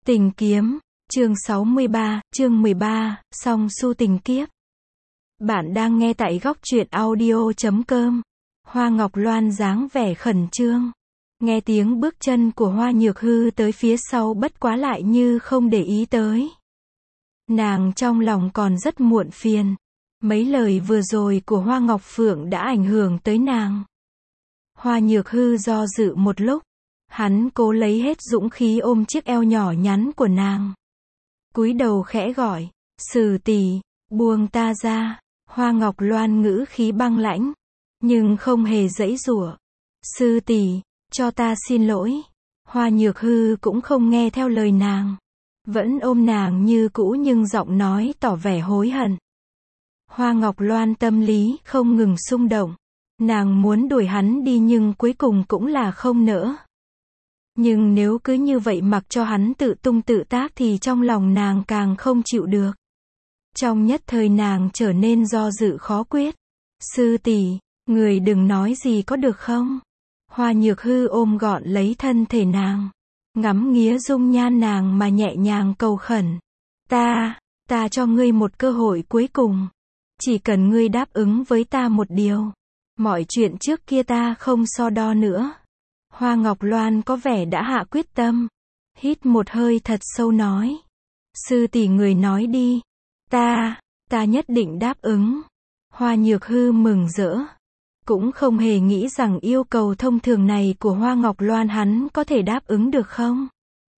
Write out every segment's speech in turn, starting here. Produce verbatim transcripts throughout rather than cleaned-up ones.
Tình kiếm, chương sáu mươi ba, chương mười ba, song su tình kiếp. Bạn đang nghe tại góc truyện audio chấm com. Hoa Ngọc Loan dáng vẻ khẩn trương. Nghe tiếng bước chân của Hoa Nhược Hư tới phía sau bất quá lại như không để ý tới. Nàng trong lòng còn rất muộn phiền. Mấy lời vừa rồi của Hoa Ngọc Phượng đã ảnh hưởng tới nàng. Hoa Nhược Hư do dự một lúc. Hắn cố lấy hết dũng khí ôm chiếc eo nhỏ nhắn của nàng. Cúi đầu khẽ gọi, Sử tỷ, buông ta ra. Hoa Ngọc Loan ngữ khí băng lãnh, nhưng không hề giãy giụa. Sư tỷ, cho ta xin lỗi. Hoa Nhược Hư cũng không nghe theo lời nàng. Vẫn ôm nàng như cũ nhưng giọng nói tỏ vẻ hối hận. Hoa Ngọc Loan tâm lý không ngừng xung động. Nàng muốn đuổi hắn đi nhưng cuối cùng cũng là không nỡ. Nhưng nếu cứ như vậy mặc cho hắn tự tung tự tác thì trong lòng nàng càng không chịu được. Trong nhất thời nàng trở nên do dự khó quyết. Sư tỷ, người đừng nói gì có được không? Hoa Nhược Hư ôm gọn lấy thân thể nàng. Ngắm nghía dung nhan nàng mà nhẹ nhàng cầu khẩn. Ta, ta cho ngươi một cơ hội cuối cùng. Chỉ cần ngươi đáp ứng với ta một điều. Mọi chuyện trước kia ta không so đo nữa. Hoa Ngọc Loan có vẻ đã hạ quyết tâm. Hít một hơi thật sâu nói. Sư tỷ người nói đi. Ta, ta nhất định đáp ứng. Hoa Nhược Hư mừng rỡ. Cũng không hề nghĩ rằng yêu cầu thông thường này của Hoa Ngọc Loan hắn có thể đáp ứng được không?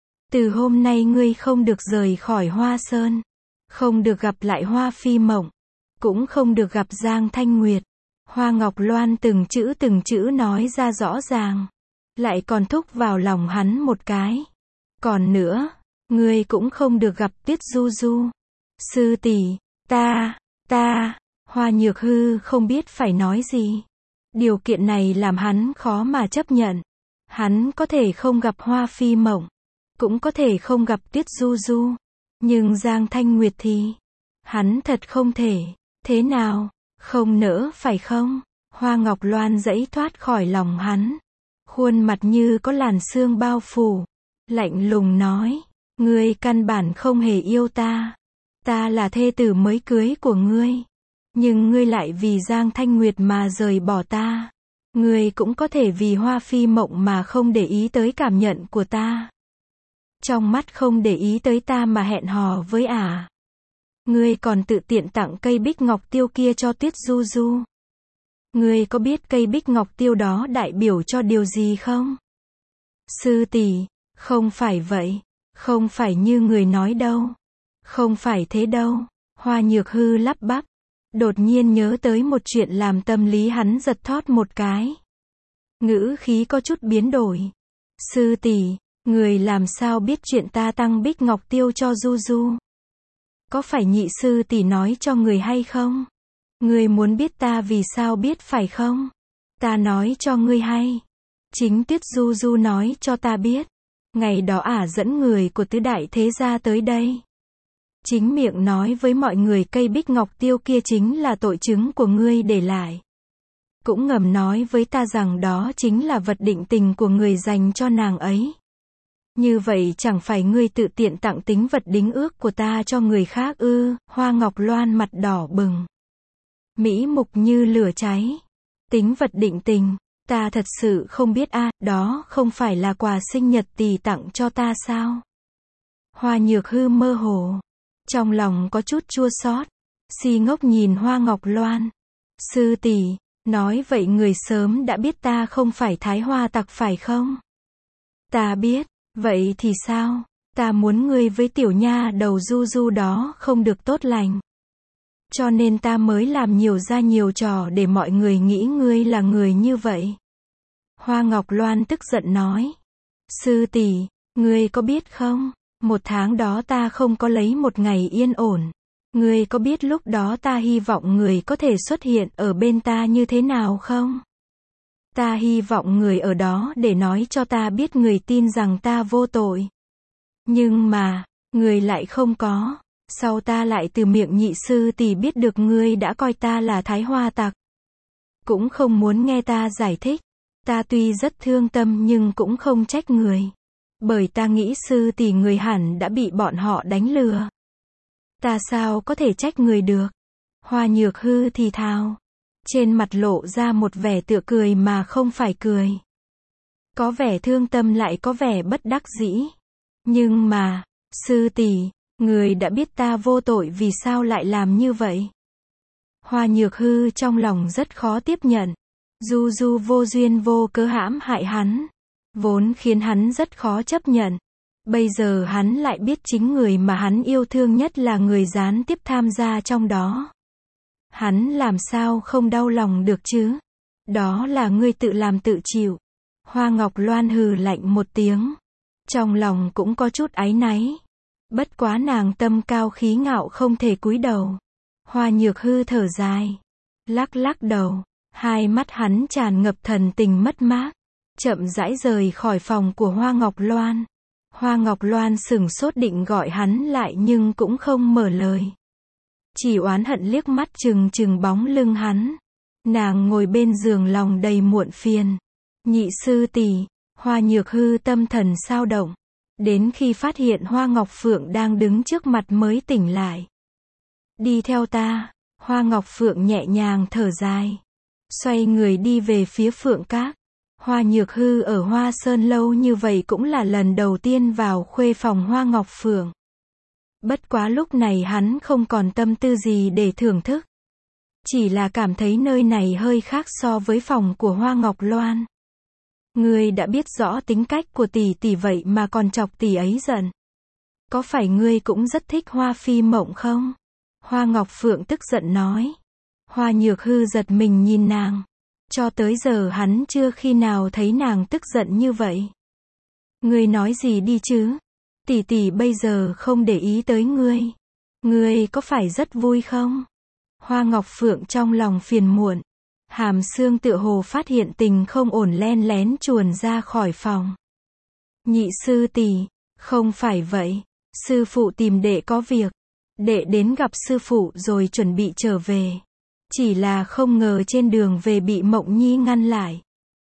Từ hôm nay ngươi không được rời khỏi Hoa Sơn. Không được gặp lại Hoa Phi Mộng. Cũng không được gặp Giang Thanh Nguyệt. Hoa Ngọc Loan từng chữ từng chữ nói ra rõ ràng. Lại còn thúc vào lòng hắn một cái. Còn nữa, ngươi cũng không được gặp Tuyết Du Du. Sư tỷ, ta, ta, Hoa Nhược Hư không biết phải nói gì. Điều kiện này làm hắn khó mà chấp nhận. Hắn có thể không gặp Hoa Phi Mộng. Cũng có thể không gặp Tuyết Du Du. Nhưng Giang Thanh Nguyệt thì, hắn thật không thể. Thế nào, không nỡ phải không? Hoa Ngọc Loan giãy thoát khỏi lòng hắn. Khuôn mặt như có làn sương bao phủ. Lạnh lùng nói. Ngươi căn bản không hề yêu ta. Ta là thê tử mới cưới của ngươi. Nhưng ngươi lại vì Giang Thanh Nguyệt mà rời bỏ ta. Ngươi cũng có thể vì Hoa Phi Mộng mà không để ý tới cảm nhận của ta. Trong mắt không để ý tới ta mà hẹn hò với ả. À. Ngươi còn tự tiện tặng cây bích ngọc tiêu kia cho Tuyết Du Du. Ngươi có biết cây bích ngọc tiêu đó đại biểu cho điều gì không? Sư tỷ, không phải vậy. Không phải như người nói đâu. Không phải thế đâu. Hoa Nhược Hư lắp bắp. Đột nhiên nhớ tới một chuyện làm tâm lý hắn giật thót một cái. Ngữ khí có chút biến đổi. Sư tỷ, người làm sao biết chuyện ta tăng bích ngọc tiêu cho Du Du? Có phải nhị sư tỷ nói cho người hay không? Ngươi muốn biết ta vì sao biết phải không? Ta nói cho ngươi hay. Chính Tuyết Du Du nói cho ta biết. Ngày đó ả dẫn người của tứ đại thế gia tới đây. Chính miệng nói với mọi người cây bích ngọc tiêu kia chính là tội chứng của ngươi để lại. Cũng ngầm nói với ta rằng đó chính là vật định tình của người dành cho nàng ấy. Như vậy chẳng phải ngươi tự tiện tặng tính vật đính ước của ta cho người khác ư? Hoa Ngọc Loan mặt đỏ bừng. Mỹ mục như lửa cháy. Tính vật định tình, ta thật sự không biết a, à, đó không phải là quà sinh nhật tỷ tặng cho ta sao? Hoa Nhược Hư mơ hồ. Trong lòng có chút chua xót. Si ngốc nhìn Hoa Ngọc Loan. Sư tỷ, nói vậy người sớm đã biết ta không phải Thái Hoa tặc phải không? Ta biết, vậy thì sao? Ta muốn ngươi với tiểu nha đầu Du Du đó không được tốt lành. Cho nên ta mới làm nhiều ra nhiều trò để mọi người nghĩ ngươi là người như vậy. Hoa Ngọc Loan tức giận nói. Sư tỷ, ngươi có biết không? Một tháng đó ta không có lấy một ngày yên ổn. Ngươi có biết lúc đó ta hy vọng người có thể xuất hiện ở bên ta như thế nào không? Ta hy vọng người ở đó để nói cho ta biết người tin rằng ta vô tội. Nhưng mà, người lại không có. Sau ta lại từ miệng nhị sư tỷ biết được ngươi đã coi ta là Thái Hoa tặc. Cũng không muốn nghe ta giải thích. Ta tuy rất thương tâm nhưng cũng không trách người. Bởi ta nghĩ sư tỷ người hẳn đã bị bọn họ đánh lừa. Ta sao có thể trách người được? Hoa Nhược Hư thì thào. Trên mặt lộ ra một vẻ tựa cười mà không phải cười. Có vẻ thương tâm lại có vẻ bất đắc dĩ. Nhưng mà, sư tỷ, người đã biết ta vô tội vì sao lại làm như vậy? Hoa Nhược Hư trong lòng rất khó tiếp nhận. Du Du vô duyên vô cớ hãm hại hắn, vốn khiến hắn rất khó chấp nhận. Bây giờ hắn lại biết chính người mà hắn yêu thương nhất là người gián tiếp tham gia trong đó. Hắn làm sao không đau lòng được chứ? Đó là ngươi tự làm tự chịu. Hoa Ngọc Loan hừ lạnh một tiếng. Trong lòng cũng có chút áy náy. Bất quá nàng tâm cao khí ngạo không thể cúi đầu. Hoa Nhược Hư thở dài. Lắc lắc đầu. Hai mắt hắn tràn ngập thần tình mất mát. Chậm rãi rời khỏi phòng của Hoa Ngọc Loan. Hoa Ngọc Loan sửng sốt định gọi hắn lại nhưng cũng không mở lời. Chỉ oán hận liếc mắt chừng chừng bóng lưng hắn. Nàng ngồi bên giường lòng đầy muộn phiền. Nhị sư tỷ, Hoa Nhược Hư tâm thần sao động. Đến khi phát hiện Hoa Ngọc Phượng đang đứng trước mặt mới tỉnh lại. Đi theo ta, Hoa Ngọc Phượng nhẹ nhàng thở dài. Xoay người đi về phía Phượng Các. Hoa Nhược Hư ở Hoa Sơn lâu như vậy cũng là lần đầu tiên vào khuê phòng Hoa Ngọc Phượng. Bất quá lúc này hắn không còn tâm tư gì để thưởng thức. Chỉ là cảm thấy nơi này hơi khác so với phòng của Hoa Ngọc Loan. Ngươi đã biết rõ tính cách của tỷ tỷ vậy mà còn chọc tỷ ấy giận. Có phải ngươi cũng rất thích Hoa Phi Mộng không? Hoa Ngọc Phượng tức giận nói. Hoa Nhược Hư giật mình nhìn nàng. Cho tới giờ hắn chưa khi nào thấy nàng tức giận như vậy. Ngươi nói gì đi chứ? Tỷ tỷ bây giờ không để ý tới ngươi. Ngươi có phải rất vui không? Hoa Ngọc Phượng trong lòng phiền muộn. Hàm xương tựa hồ phát hiện tình không ổn len lén chuồn ra khỏi phòng. Nhị sư tỷ, không phải vậy. Sư phụ tìm đệ có việc. Đệ đến gặp sư phụ rồi chuẩn bị trở về. Chỉ là không ngờ trên đường về bị Mộng Nhi ngăn lại.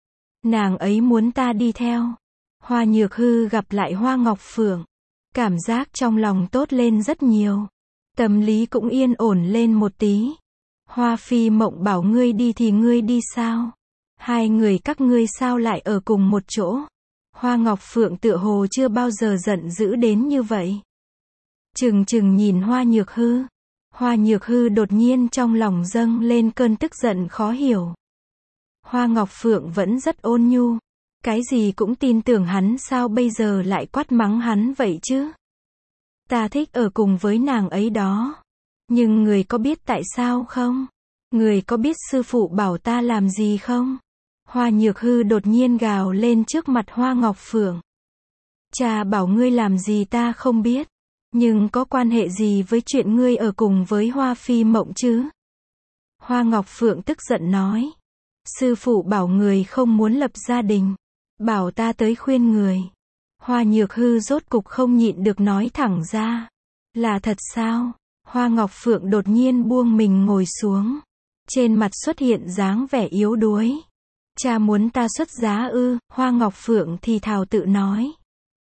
Nàng ấy muốn ta đi theo. Hoa Nhược Hư gặp lại Hoa Ngọc Phượng. Cảm giác trong lòng tốt lên rất nhiều. Tâm lý cũng yên ổn lên một tí. Hoa Phi Mộng bảo ngươi đi thì ngươi đi sao? Hai người các ngươi sao lại ở cùng một chỗ? Hoa Ngọc Phượng tựa hồ chưa bao giờ giận dữ đến như vậy. Chừng chừng nhìn Hoa Nhược Hư. Hoa Nhược Hư đột nhiên trong lòng dâng lên cơn tức giận khó hiểu. Hoa Ngọc Phượng vẫn rất ôn nhu. Cái gì cũng tin tưởng hắn, sao bây giờ lại quát mắng hắn vậy chứ? Ta thích ở cùng với nàng ấy đó. Nhưng người có biết tại sao không? Người có biết sư phụ bảo ta làm gì không? Hoa Nhược Hư đột nhiên gào lên trước mặt Hoa Ngọc Phượng. Cha bảo ngươi làm gì ta không biết. Nhưng có quan hệ gì với chuyện ngươi ở cùng với Hoa Phi Mộng chứ? Hoa Ngọc Phượng tức giận nói. Sư phụ bảo người không muốn lập gia đình. Bảo ta tới khuyên người. Hoa Nhược Hư rốt cục không nhịn được nói thẳng ra. Là thật sao? Hoa Ngọc Phượng đột nhiên buông mình ngồi xuống. Trên mặt xuất hiện dáng vẻ yếu đuối. Cha muốn ta xuất giá ư? Hoa Ngọc Phượng thì thào tự nói.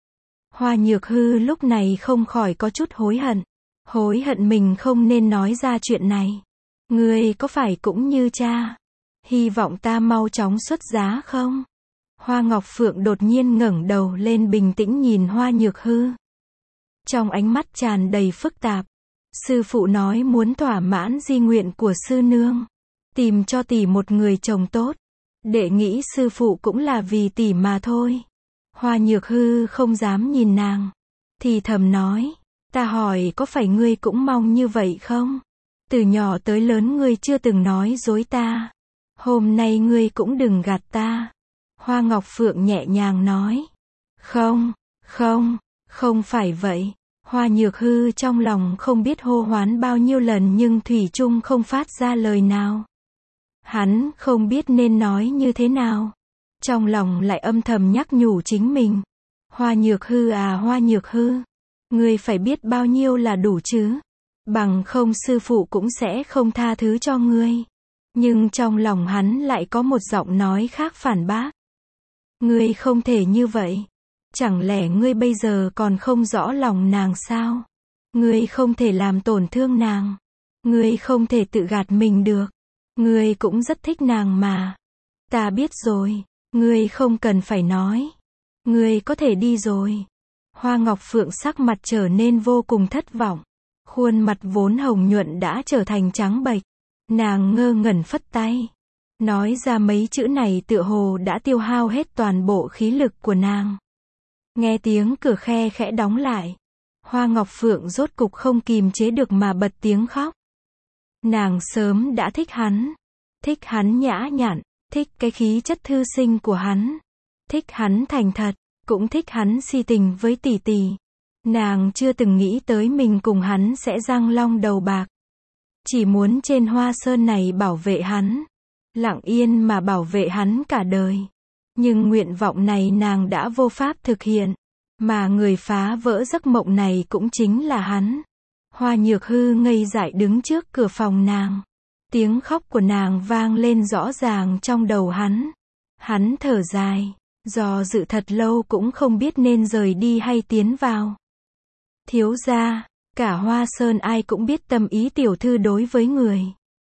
Hoa Nhược Hư lúc này không khỏi có chút hối hận. Hối hận mình không nên nói ra chuyện này. Ngươi có phải cũng như cha? Hy vọng ta mau chóng xuất giá không? Hoa Ngọc Phượng đột nhiên ngẩng đầu lên bình tĩnh nhìn Hoa Nhược Hư. Trong ánh mắt tràn đầy phức tạp. Sư phụ nói muốn thỏa mãn di nguyện của sư nương. Tìm cho tỷ một người chồng tốt. Đệ nghĩ sư phụ cũng là vì tỷ mà thôi. Hoa Nhược Hư không dám nhìn nàng. Thì thầm nói. Ta hỏi có phải ngươi cũng mong như vậy không? Từ nhỏ tới lớn ngươi chưa từng nói dối ta. Hôm nay ngươi cũng đừng gạt ta. Hoa Ngọc Phượng nhẹ nhàng nói. Không, không, không phải vậy. Hoa Nhược Hư trong lòng không biết hô hoán bao nhiêu lần nhưng thủy chung không phát ra lời nào. Hắn không biết nên nói như thế nào. Trong lòng lại âm thầm nhắc nhủ chính mình. Hoa Nhược Hư à Hoa Nhược Hư. Ngươi phải biết bao nhiêu là đủ chứ. Bằng không sư phụ cũng sẽ không tha thứ cho ngươi. Nhưng trong lòng hắn lại có một giọng nói khác phản bác. Ngươi không thể như vậy. Chẳng lẽ ngươi bây giờ còn không rõ lòng nàng sao? Ngươi không thể làm tổn thương nàng. Ngươi không thể tự gạt mình được. Ngươi cũng rất thích nàng mà. Ta biết rồi. Ngươi không cần phải nói. Ngươi có thể đi rồi. Hoa Ngọc Phượng sắc mặt trở nên vô cùng thất vọng. Khuôn mặt vốn hồng nhuận đã trở thành trắng bệch. Nàng ngơ ngẩn phất tay. Nói ra mấy chữ này tựa hồ đã tiêu hao hết toàn bộ khí lực của nàng. Nghe tiếng cửa khe khẽ đóng lại. Hoa Ngọc Phượng rốt cục không kìm chế được mà bật tiếng khóc. Nàng sớm đã thích hắn. Thích hắn nhã nhặn. Thích cái khí chất thư sinh của hắn. Thích hắn thành thật. Cũng thích hắn si tình với tỷ tỷ. Nàng chưa từng nghĩ tới mình cùng hắn sẽ răng long đầu bạc. Chỉ muốn trên hoa sơn này bảo vệ hắn. Lặng yên mà bảo vệ hắn cả đời. Nhưng nguyện vọng này nàng đã vô pháp thực hiện. Mà người phá vỡ giấc mộng này cũng chính là hắn. Hoa Nhược Hư ngây dại đứng trước cửa phòng nàng. Tiếng khóc của nàng vang lên rõ ràng trong đầu hắn. Hắn thở dài. Do dự thật lâu cũng không biết nên rời đi hay tiến vào. Thiếu gia, cả Hoa Sơn ai cũng biết tâm ý tiểu thư đối với người.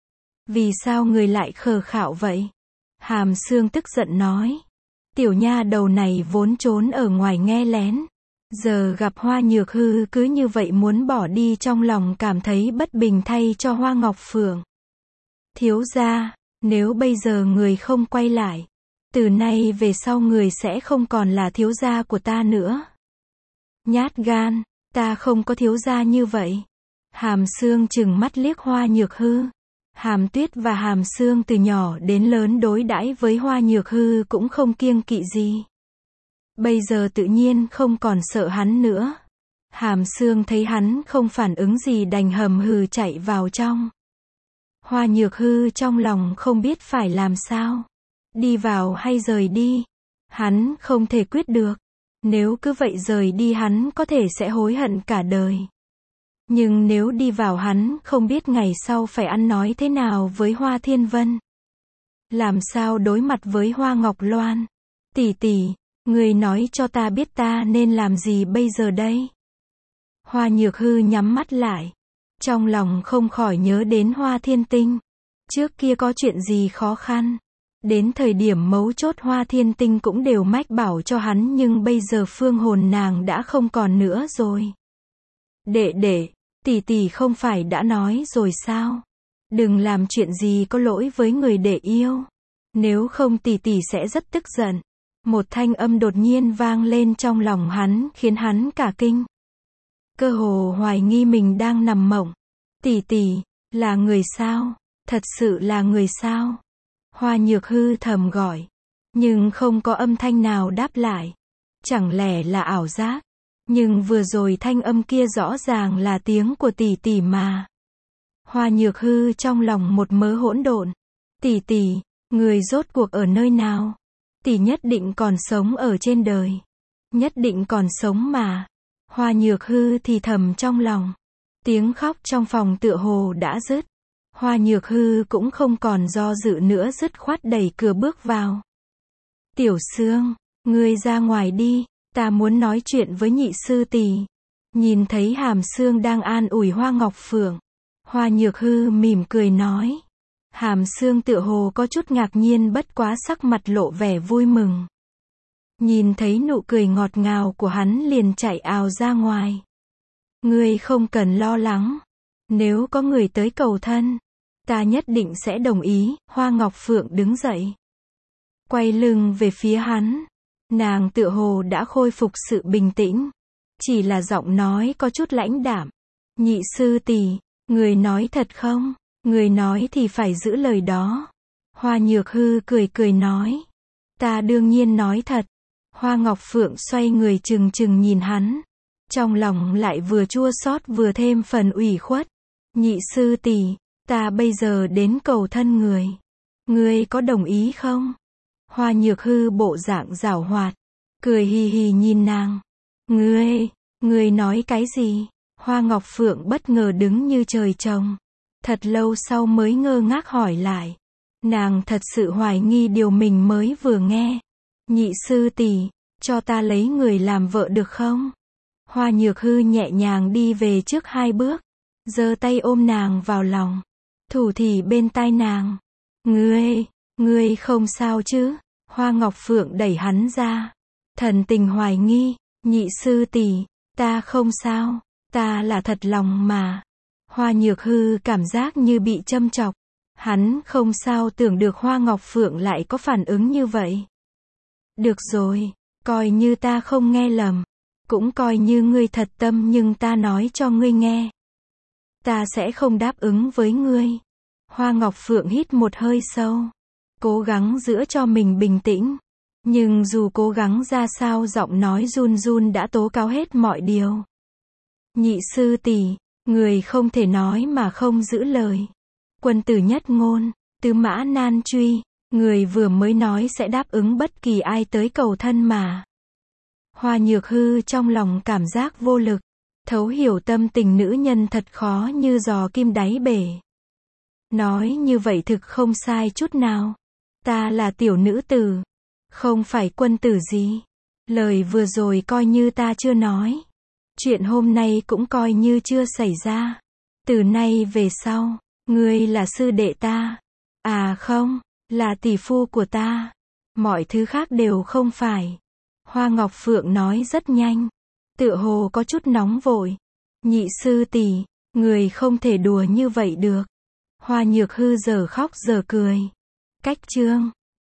Vì sao người lại khờ khạo vậy? Hàm Sương tức giận nói. Tiểu nha đầu này vốn trốn ở ngoài nghe lén. Giờ gặp Hoa Nhược Hư cứ như vậy muốn bỏ đi, trong lòng cảm thấy bất bình thay cho Hoa Ngọc Phượng. Thiếu gia, nếu bây giờ người không quay lại, từ nay về sau người sẽ không còn là thiếu gia của ta nữa. Nhát gan, ta không có thiếu gia như vậy. Hàm Sương trừng mắt liếc Hoa Nhược Hư. Hàm Tuyết và Hàm Sương từ nhỏ đến lớn đối đãi với Hoa Nhược Hư cũng không kiêng kỵ gì. Bây giờ tự nhiên không còn sợ hắn nữa. Hàm Sương thấy hắn không phản ứng gì đành hầm hừ chạy vào trong. Hoa Nhược Hư trong lòng không biết phải làm sao. Đi vào hay rời đi? Hắn không thể quyết được. Nếu cứ vậy rời đi hắn có thể sẽ hối hận cả đời. Nhưng nếu đi vào hắn không biết ngày sau phải ăn nói thế nào với Hoa Thiên Vân. Làm sao đối mặt với Hoa Ngọc Loan. Tỷ tỷ, người nói cho ta biết ta nên làm gì bây giờ đây? Hoa Nhược Hư nhắm mắt lại. Trong lòng không khỏi nhớ đến Hoa Thiên Tinh. Trước kia có chuyện gì khó khăn. Đến thời điểm mấu chốt Hoa Thiên Tinh cũng đều mách bảo cho hắn, nhưng bây giờ phương hồn nàng đã không còn nữa rồi. Đệ đệ, tỷ tỷ không phải đã nói rồi sao? Đừng làm chuyện gì có lỗi với người đệ yêu. Nếu không tỷ tỷ sẽ rất tức giận. Một thanh âm đột nhiên vang lên trong lòng hắn khiến hắn cả kinh. Cơ hồ hoài nghi mình đang nằm mộng. Tỷ tỷ, là người sao? Thật sự là người sao? Hoa Nhược Hư thầm gọi. Nhưng không có âm thanh nào đáp lại. Chẳng lẽ là ảo giác? Nhưng vừa rồi thanh âm kia rõ ràng là tiếng của tỷ tỷ mà. Hoa Nhược Hư trong lòng một mớ hỗn độn. Tỷ tỷ, người rốt cuộc ở nơi nào? Tỷ nhất định còn sống ở trên đời. Nhất định còn sống mà. Hoa Nhược Hư thì thầm trong lòng. Tiếng khóc trong phòng tựa hồ đã dứt. Hoa Nhược Hư cũng không còn do dự nữa, dứt khoát đẩy cửa bước vào. Tiểu Sương, ngươi ra ngoài đi, ta muốn nói chuyện với nhị sư tỷ. Nhìn thấy Hàm Sương đang an ủi Hoa Ngọc Phượng. Hoa Nhược Hư mỉm cười nói. Hàm Sương tựa hồ có chút ngạc nhiên, bất quá sắc mặt lộ vẻ vui mừng. Nhìn thấy nụ cười ngọt ngào của hắn liền chạy ào ra ngoài. Ngươi không cần lo lắng. Nếu có người tới cầu thân, ta nhất định sẽ đồng ý. Hoa Ngọc Phượng đứng dậy. Quay lưng về phía hắn. Nàng tựa hồ đã khôi phục sự bình tĩnh. Chỉ là giọng nói có chút lãnh đạm. Nhị sư tỷ, người nói thật không? Người nói thì phải giữ lời đó. Hoa Nhược Hư cười cười nói. Ta đương nhiên nói thật. Hoa Ngọc Phượng xoay người trừng trừng nhìn hắn. Trong lòng lại vừa chua xót vừa thêm phần ủy khuất. Nhị sư tỷ, ta bây giờ đến cầu thân người. Ngươi có đồng ý không? Hoa Nhược Hư bộ dạng giảo hoạt. Cười hì hì nhìn nàng. Ngươi, ngươi nói cái gì? Hoa Ngọc Phượng bất ngờ đứng như trời trồng. Thật lâu sau mới ngơ ngác hỏi lại. Nàng thật sự hoài nghi điều mình mới vừa nghe. Nhị sư tỷ, cho ta lấy người làm vợ được không? Hoa Nhược Hư nhẹ nhàng đi về trước hai bước, giơ tay ôm nàng vào lòng, thủ thỉ bên tai nàng. Ngươi, ngươi không sao chứ? Hoa Ngọc Phượng đẩy hắn ra, thần tình hoài nghi. Nhị sư tỷ, ta không sao, ta là thật lòng mà. Hoa Nhược Hư cảm giác như bị châm chọc. Hắn không sao tưởng được Hoa Ngọc Phượng lại có phản ứng như vậy. Được rồi, coi như ta không nghe lầm, cũng coi như ngươi thật tâm, nhưng ta nói cho ngươi nghe, ta sẽ không đáp ứng với ngươi. Hoa Ngọc Phượng hít một hơi sâu, cố gắng giữ cho mình bình tĩnh, nhưng dù cố gắng ra sao giọng nói run run đã tố cáo hết mọi điều. Nhị sư tỷ, người không thể nói mà không giữ lời. Quân tử nhất ngôn, tứ mã nan truy, người vừa mới nói sẽ đáp ứng bất kỳ ai tới cầu thân mà. Hoa Nhược Hư trong lòng cảm giác vô lực, thấu hiểu tâm tình nữ nhân thật khó như giò kim đáy bể. Nói như vậy thực không sai chút nào. Ta là tiểu nữ tử, không phải quân tử gì. Lời vừa rồi coi như ta chưa nói. Chuyện hôm nay cũng coi như chưa xảy ra. Từ nay về sau, ngươi là sư đệ ta. À không, là tỷ phu của ta. Mọi thứ khác đều không phải. Hoa Ngọc Phượng nói rất nhanh, tựa hồ có chút nóng vội. Nhị sư tỷ, người không thể đùa như vậy được. Hoa Nhược Hư giờ khóc giờ cười. Cách chương